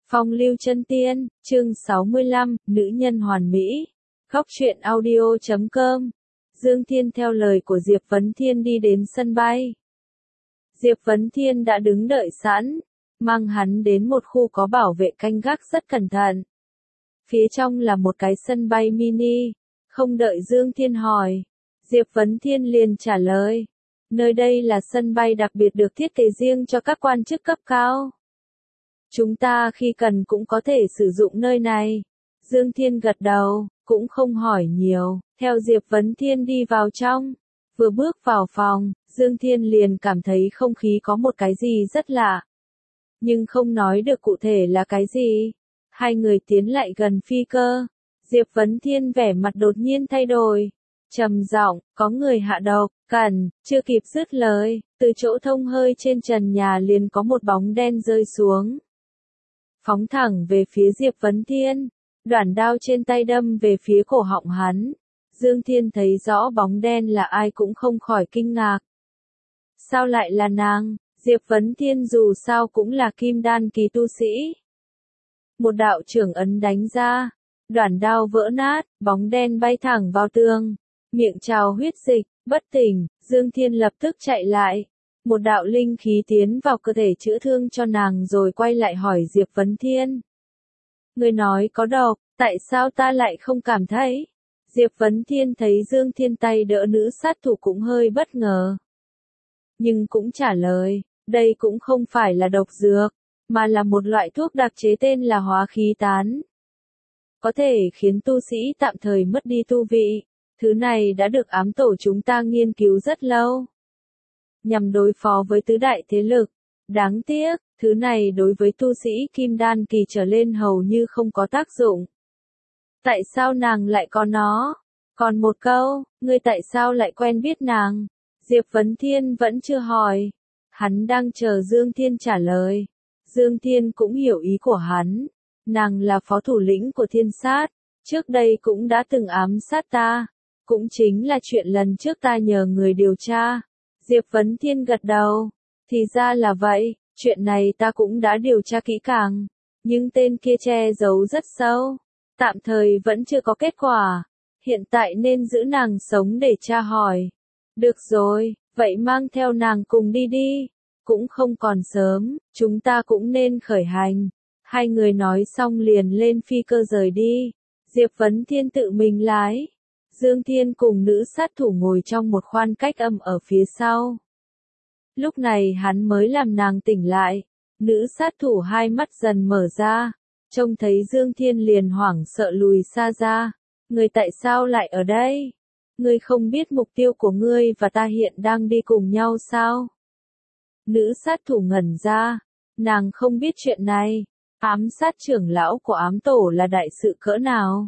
Phong lưu chân tiên, chương 65, nữ nhân hoàn mỹ. Góc truyện audio.com. Dương Thiên theo lời của Diệp Vấn Thiên đi đến sân bay. Diệp Vấn Thiên đã đứng đợi sẵn, mang hắn đến một khu có bảo vệ canh gác rất cẩn thận. Phía trong là một cái sân bay mini, không đợi Dương Thiên hỏi, Diệp Vấn Thiên liền trả lời. Nơi đây là sân bay đặc biệt được thiết kế riêng cho các quan chức cấp cao. Chúng ta khi cần cũng có thể sử dụng nơi này. Dương Thiên gật đầu, cũng không hỏi nhiều, theo Diệp Vấn Thiên đi vào trong. Vừa bước vào phòng, Dương Thiên liền cảm thấy không khí có một cái gì rất lạ. Nhưng không nói được cụ thể là cái gì. Hai người tiến lại gần phi cơ. Diệp Vấn Thiên vẻ mặt đột nhiên thay đổi. Trầm giọng, có người hạ độc, cẩn, chưa kịp dứt lời, từ chỗ thông hơi trên trần nhà liền có một bóng đen rơi xuống. Phóng thẳng về phía Diệp Vấn Thiên, đoạn đao trên tay đâm về phía cổ họng hắn. Dương Thiên thấy rõ bóng đen là ai cũng không khỏi kinh ngạc. Sao lại là nàng? Diệp Vấn Thiên dù sao cũng là kim đan kỳ tu sĩ. Một đạo trưởng ấn đánh ra, đoạn đao vỡ nát, bóng đen bay thẳng vào tường, miệng trào huyết dịch, bất tỉnh. Dương Thiên lập tức chạy lại. Một đạo linh khí tiến vào cơ thể chữa thương cho nàng rồi quay lại hỏi Diệp Vấn Thiên. Người nói có độc, tại sao ta lại không cảm thấy? Diệp Vấn Thiên thấy Dương Thiên tay đỡ nữ sát thủ cũng hơi bất ngờ. Nhưng cũng trả lời, đây cũng không phải là độc dược, mà là một loại thuốc đặc chế tên là hóa khí tán. Có thể khiến tu sĩ tạm thời mất đi tu vị. Thứ này đã được ám tổ chúng ta nghiên cứu rất lâu, nhằm đối phó với tứ đại thế lực. Đáng tiếc, thứ này đối với tu sĩ kim đan kỳ trở lên hầu như không có tác dụng. Tại sao nàng lại có nó? Còn một câu, ngươi tại sao lại quen biết nàng? Diệp Vấn Thiên vẫn chưa hỏi. Hắn đang chờ Dương Thiên trả lời. Dương Thiên cũng hiểu ý của hắn. Nàng là phó thủ lĩnh của Thiên Sát, trước đây cũng đã từng ám sát ta. Cũng chính là chuyện lần trước ta nhờ người điều tra. Diệp Vấn Thiên gật đầu. Thì ra là vậy, chuyện này ta cũng đã điều tra kỹ càng. Nhưng tên kia che giấu rất sâu. Tạm thời vẫn chưa có kết quả. Hiện tại nên giữ nàng sống để tra hỏi. Được rồi, vậy mang theo nàng cùng đi đi. Cũng không còn sớm, chúng ta cũng nên khởi hành. Hai người nói xong liền lên phi cơ rời đi. Diệp Vấn Thiên tự mình lái. Dương Thiên cùng nữ sát thủ ngồi trong một khoan cách âm ở phía sau. Lúc này hắn mới làm nàng tỉnh lại. Nữ sát thủ hai mắt dần mở ra. Trông thấy Dương Thiên liền hoảng sợ lùi xa ra. Ngươi tại sao lại ở đây? Ngươi không biết mục tiêu của ngươi và ta hiện đang đi cùng nhau sao? Nữ sát thủ ngẩn ra. Nàng không biết chuyện này. Ám sát trưởng lão của ám tổ là đại sự cỡ nào?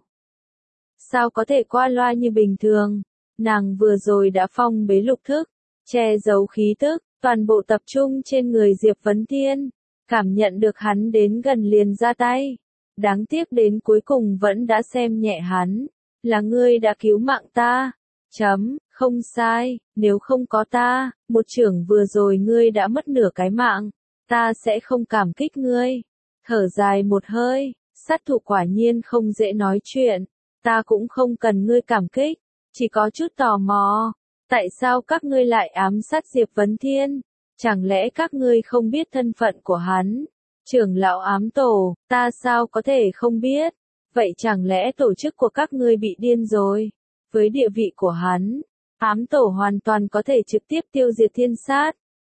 Sao có thể qua loa như bình thường? Nàng vừa rồi đã phong bế lục thức, che giấu khí tức, toàn bộ tập trung trên người Diệp Vấn Thiên. Cảm nhận được hắn đến gần liền ra tay. Đáng tiếc đến cuối cùng vẫn đã xem nhẹ hắn. Là ngươi đã cứu mạng ta. Không sai, nếu không có ta, một chưởng vừa rồi ngươi đã mất nửa cái mạng. Ta sẽ không cảm kích ngươi. Thở dài một hơi, sát thủ quả nhiên không dễ nói chuyện. Ta cũng không cần ngươi cảm kích, chỉ có chút tò mò. Tại sao các ngươi lại ám sát Diệp Vấn Thiên? Chẳng lẽ các ngươi không biết thân phận của hắn? Trưởng lão ám tổ, ta sao có thể không biết? Vậy chẳng lẽ tổ chức của các ngươi bị điên rồi? Với địa vị của hắn, ám tổ hoàn toàn có thể trực tiếp tiêu diệt Thiên Sát.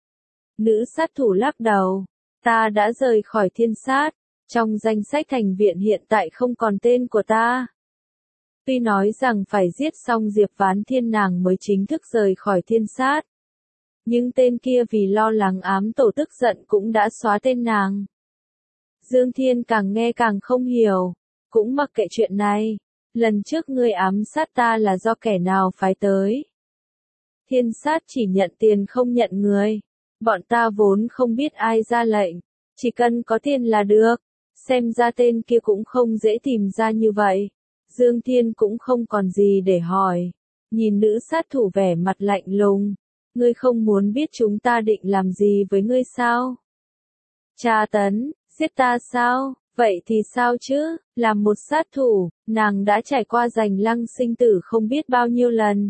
Nữ sát thủ lắc đầu. Ta đã rời khỏi Thiên Sát. Trong danh sách thành viện hiện tại không còn tên của ta. Tuy nói rằng phải giết xong Diệp Vấn Thiên nàng mới chính thức rời khỏi Thiên Sát. Nhưng tên kia vì lo lắng ám tổ tức giận cũng đã xóa tên nàng. Dương Thiên càng nghe càng không hiểu. Cũng mặc kệ chuyện này. Lần trước ngươi ám sát ta là do kẻ nào phái tới? Thiên Sát chỉ nhận tiền không nhận người. Bọn ta vốn không biết ai ra lệnh. Chỉ cần có tiền là được. Xem ra tên kia cũng không dễ tìm ra như vậy. Dương Thiên cũng không còn gì để hỏi. Nhìn nữ sát thủ vẻ mặt lạnh lùng. Ngươi không muốn biết chúng ta định làm gì với ngươi sao? Tra tấn, giết ta sao? Vậy thì sao chứ, làm một sát thủ, nàng đã trải qua giành lăng sinh tử không biết bao nhiêu lần.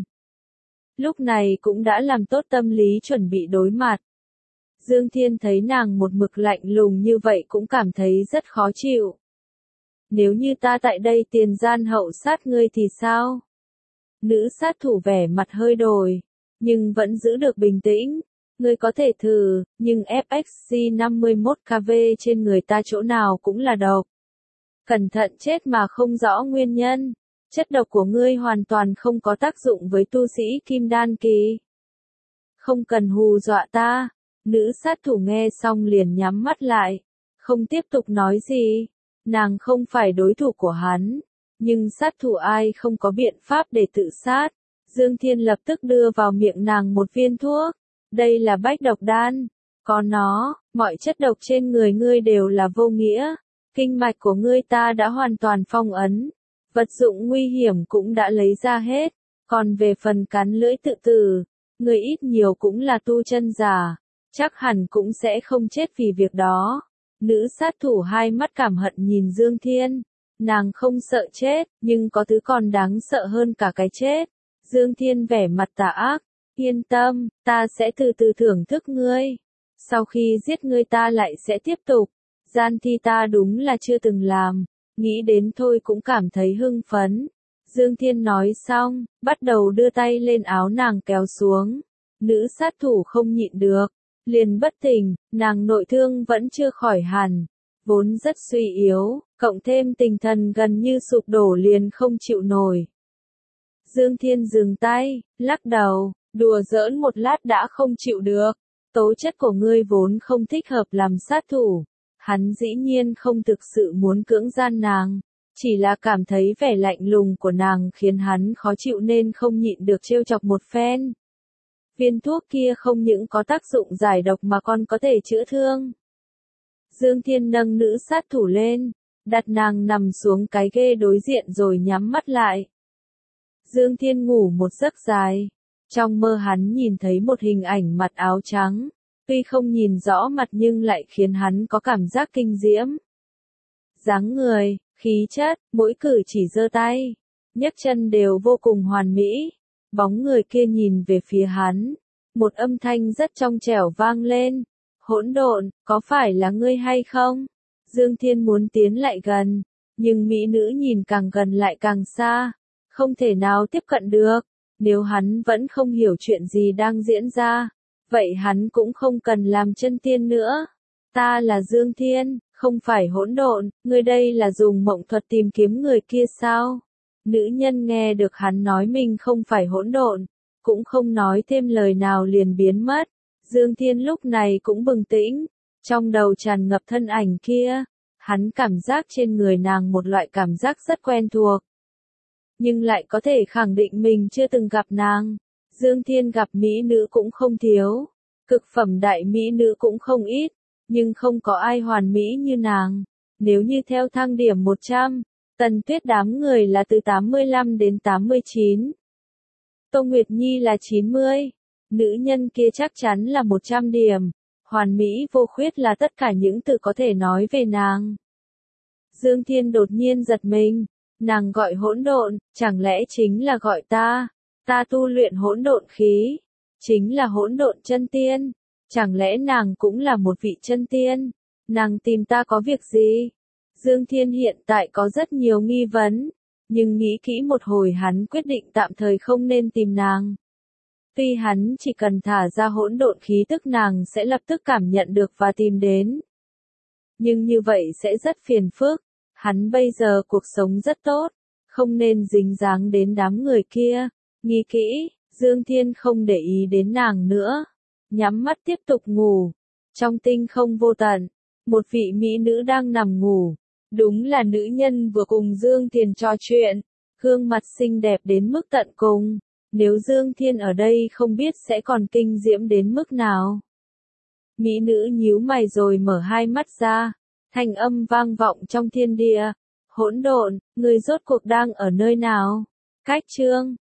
Lúc này cũng đã làm tốt tâm lý chuẩn bị đối mặt. Dương Thiên thấy nàng một mực lạnh lùng như vậy cũng cảm thấy rất khó chịu. Nếu như ta tại đây tiền gian hậu sát ngươi thì sao? Nữ sát thủ vẻ mặt hơi đổi, nhưng vẫn giữ được bình tĩnh. Ngươi có thể thử, nhưng FXC 51KV trên người ta chỗ nào cũng là độc. Cẩn thận chết mà không rõ nguyên nhân. Chất độc của ngươi hoàn toàn không có tác dụng với tu sĩ kim đan kỳ. Không cần hù dọa ta. Nữ sát thủ nghe xong liền nhắm mắt lại. Không tiếp tục nói gì. Nàng không phải đối thủ của hắn. Nhưng sát thủ ai không có biện pháp để tự sát. Dương Thiên lập tức đưa vào miệng nàng một viên thuốc. Đây là bách độc đan. Có nó, mọi chất độc trên người ngươi đều là vô nghĩa. Kinh mạch của ngươi ta đã hoàn toàn phong ấn. Vật dụng nguy hiểm cũng đã lấy ra hết. Còn về phần cắn lưỡi tự tử, ngươi ít nhiều cũng là tu chân giả. Chắc hẳn cũng sẽ không chết vì việc đó. Nữ sát thủ hai mắt cảm hận nhìn Dương Thiên. Nàng không sợ chết, nhưng có thứ còn đáng sợ hơn cả cái chết. Dương Thiên vẻ mặt tà ác. Yên tâm, ta sẽ từ từ thưởng thức ngươi. Sau khi giết ngươi ta lại sẽ tiếp tục. Gian thi ta đúng là chưa từng làm. Nghĩ đến thôi cũng cảm thấy hưng phấn. Dương Thiên nói xong, bắt đầu đưa tay lên áo nàng kéo xuống. Nữ sát thủ không nhịn được. Liền bất tỉnh, nàng nội thương vẫn chưa khỏi hẳn. Vốn rất suy yếu, cộng thêm tinh thần gần như sụp đổ liền không chịu nổi. Dương Thiên dừng tay, lắc đầu, đùa giỡn một lát đã không chịu được. Tố chất của ngươi vốn không thích hợp làm sát thủ. Hắn dĩ nhiên không thực sự muốn cưỡng gian nàng. Chỉ là cảm thấy vẻ lạnh lùng của nàng khiến hắn khó chịu nên không nhịn được trêu chọc một phen. Viên thuốc kia không những có tác dụng giải độc mà còn có thể chữa thương. Dương Thiên nâng nữ sát thủ lên, đặt nàng nằm xuống cái ghê đối diện rồi nhắm mắt lại. Dương Thiên ngủ một giấc dài. Trong mơ hắn nhìn thấy một hình ảnh mặt áo trắng. Tuy không nhìn rõ mặt nhưng lại khiến hắn có cảm giác kinh diễm. Dáng người, khí chất, mỗi cử chỉ giơ tay, nhấc chân đều vô cùng hoàn mỹ. Bóng người kia nhìn về phía hắn. Một âm thanh rất trong trẻo vang lên. Hỗn độn, có phải là ngươi hay không? Dương Thiên muốn tiến lại gần. Nhưng mỹ nữ nhìn càng gần lại càng xa. Không thể nào tiếp cận được. Nếu hắn vẫn không hiểu chuyện gì đang diễn ra. Vậy hắn cũng không cần làm chân tiên nữa. Ta là Dương Thiên, không phải hỗn độn. Ngươi đây là dùng mộng thuật tìm kiếm người kia sao? Nữ nhân nghe được hắn nói mình không phải hỗn độn, cũng không nói thêm lời nào liền biến mất. Dương Thiên lúc này cũng bừng tĩnh, trong đầu tràn ngập thân ảnh kia. Hắn cảm giác trên người nàng một loại cảm giác rất quen thuộc. Nhưng lại có thể khẳng định mình chưa từng gặp nàng. Dương Thiên gặp mỹ nữ cũng không thiếu. Cực phẩm đại mỹ nữ cũng không ít. Nhưng không có ai hoàn mỹ như nàng. Nếu như theo thang điểm 100, Tần Tuyết đám người là từ 85 đến 89. Tô Nguyệt Nhi là 90. Nữ nhân kia chắc chắn là 100 điểm. Hoàn mỹ vô khuyết là tất cả những từ có thể nói về nàng. Dương Thiên đột nhiên giật mình. Nàng gọi hỗn độn, chẳng lẽ chính là gọi ta? Ta tu luyện hỗn độn khí. Chính là hỗn độn chân tiên. Chẳng lẽ nàng cũng là một vị chân tiên? Nàng tìm ta có việc gì? Dương Thiên hiện tại có rất nhiều nghi vấn. Nhưng nghĩ kỹ một hồi hắn quyết định tạm thời không nên tìm nàng. Tuy hắn chỉ cần thả ra hỗn độn khí tức nàng sẽ lập tức cảm nhận được và tìm đến. Nhưng như vậy sẽ rất phiền phức. Hắn bây giờ cuộc sống rất tốt. Không nên dính dáng đến đám người kia. Nghĩ kỹ, Dương Thiên không để ý đến nàng nữa. Nhắm mắt tiếp tục ngủ. Trong tinh không vô tận, một vị mỹ nữ đang nằm ngủ. Đúng là nữ nhân vừa cùng Dương Thiên trò chuyện. Gương mặt xinh đẹp đến mức tận cùng. Nếu Dương Thiên ở đây không biết sẽ còn kinh diễm đến mức nào. Mỹ nữ nhíu mày rồi mở hai mắt ra. Thanh âm vang vọng trong thiên địa. Hỗn độn, người rốt cuộc đang ở nơi nào? Cách chương